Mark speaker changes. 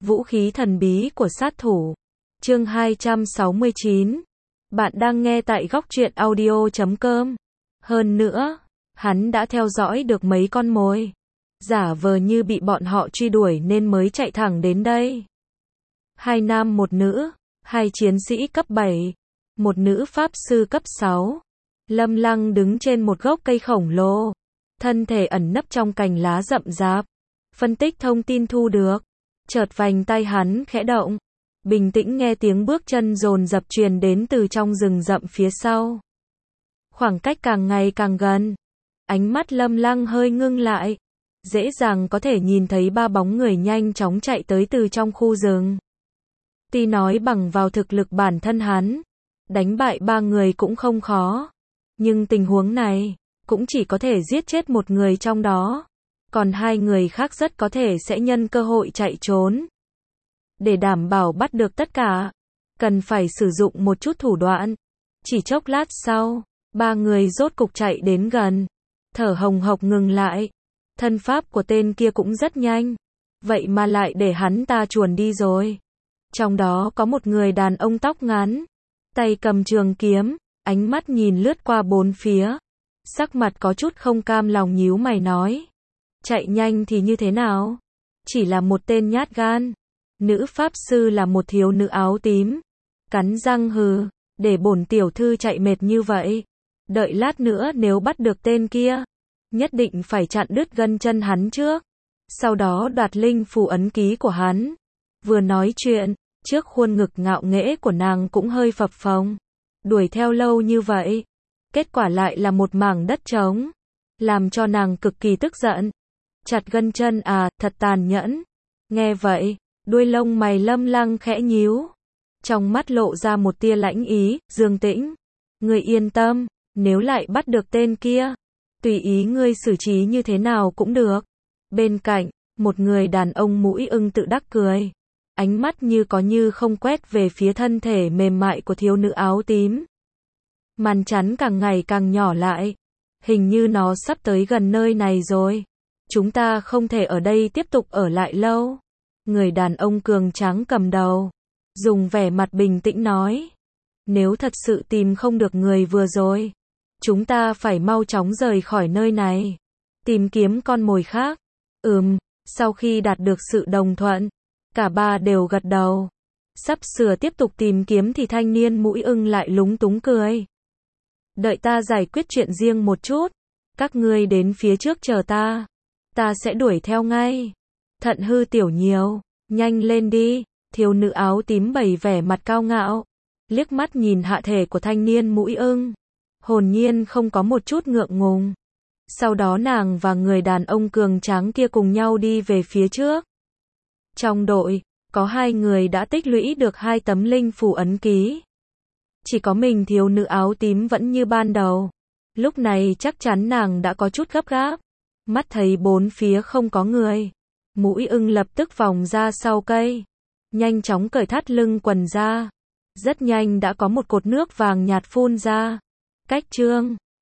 Speaker 1: Vũ khí thần bí của sát thủ. Chương 269. Bạn đang nghe tại góc truyện audio.com. Hơn nữa, hắn đã theo dõi được mấy con mồi. Giả vờ như bị bọn họ truy đuổi nên mới chạy thẳng đến đây. Hai nam một nữ, hai chiến sĩ cấp 7, một nữ pháp sư cấp 6. Lâm Lăng đứng trên một gốc cây khổng lồ, thân thể ẩn nấp trong cành lá rậm rạp, phân tích thông tin thu được. Chợt vành tay hắn khẽ động, bình tĩnh nghe tiếng bước chân dồn dập truyền đến từ trong rừng rậm phía sau. Khoảng cách càng ngày càng gần, ánh mắt Lâm Lăng hơi ngưng lại, dễ dàng có thể nhìn thấy ba bóng người nhanh chóng chạy tới từ trong khu rừng. Tuy nói bằng vào thực lực bản thân hắn, đánh bại ba người cũng không khó, nhưng tình huống này, cũng chỉ có thể giết chết một người trong đó, còn hai người khác rất có thể sẽ nhân cơ hội chạy trốn. Để đảm bảo bắt được tất cả, cần phải sử dụng một chút thủ đoạn. Chỉ chốc lát sau, ba người rốt cục chạy đến gần, thở hồng hộc ngừng lại. Thân pháp của tên kia cũng rất nhanh, vậy mà lại để hắn ta chuồn đi rồi. Trong đó có một người đàn ông tóc ngắn, tay cầm trường kiếm, ánh mắt nhìn lướt qua bốn phía, sắc mặt có chút không cam lòng nhíu mày nói. Chạy nhanh thì như thế nào? Chỉ là một tên nhát gan. Nữ pháp sư là một thiếu nữ áo tím, cắn răng hừ, để bổn tiểu thư chạy mệt như vậy. Đợi lát nữa nếu bắt được tên kia, nhất định phải chặn đứt gân chân hắn trước, sau đó đoạt linh phù ấn ký của hắn. Vừa nói chuyện, trước khuôn ngực ngạo nghễ của nàng cũng hơi phập phồng. Đuổi theo lâu như vậy, kết quả lại là một mảng đất trống, làm cho nàng cực kỳ tức giận. Chặt gân chân à, thật tàn nhẫn. Nghe vậy, đuôi lông mày Lâm Lăng khẽ nhíu, trong mắt lộ ra một tia lãnh ý. Dương Tĩnh, ngươi yên tâm, nếu lại bắt được tên kia, tùy ý ngươi xử trí như thế nào cũng được. Bên cạnh, một người đàn ông mũi ưng tự đắc cười, ánh mắt như có như không quét về phía thân thể mềm mại của thiếu nữ áo tím. Màn chắn càng ngày càng nhỏ lại, hình như nó sắp tới gần nơi này rồi. Chúng ta không thể ở đây tiếp tục ở lại lâu. Người đàn ông cường tráng cầm đầu, dùng vẻ mặt bình tĩnh nói. Nếu thật sự tìm không được người vừa rồi, chúng ta phải mau chóng rời khỏi nơi này, tìm kiếm con mồi khác. Sau khi đạt được sự đồng thuận, cả ba đều gật đầu. Sắp sửa tiếp tục tìm kiếm thì thanh niên mũi ưng lại lúng túng cười. Đợi ta giải quyết chuyện riêng một chút, các ngươi đến phía trước chờ ta sẽ đuổi theo ngay. Thận hư tiểu nhiều, nhanh lên đi. Thiếu nữ áo tím bày vẻ mặt cao ngạo, liếc mắt nhìn hạ thể của thanh niên mũi ưng, hồn nhiên không có một chút ngượng ngùng. Sau đó nàng và người đàn ông cường tráng kia cùng nhau đi về phía trước. Trong đội, có hai người đã tích lũy được 2 tấm linh phù ấn ký. Chỉ có mình thiếu nữ áo tím vẫn như ban đầu. Lúc này chắc chắn nàng đã có chút gấp gáp. Mắt thấy bốn phía không có người, mũi ưng lập tức vòng ra sau cây, nhanh chóng cởi thắt lưng quần ra. Rất nhanh đã có một cột nước vàng nhạt phun ra. Cách chương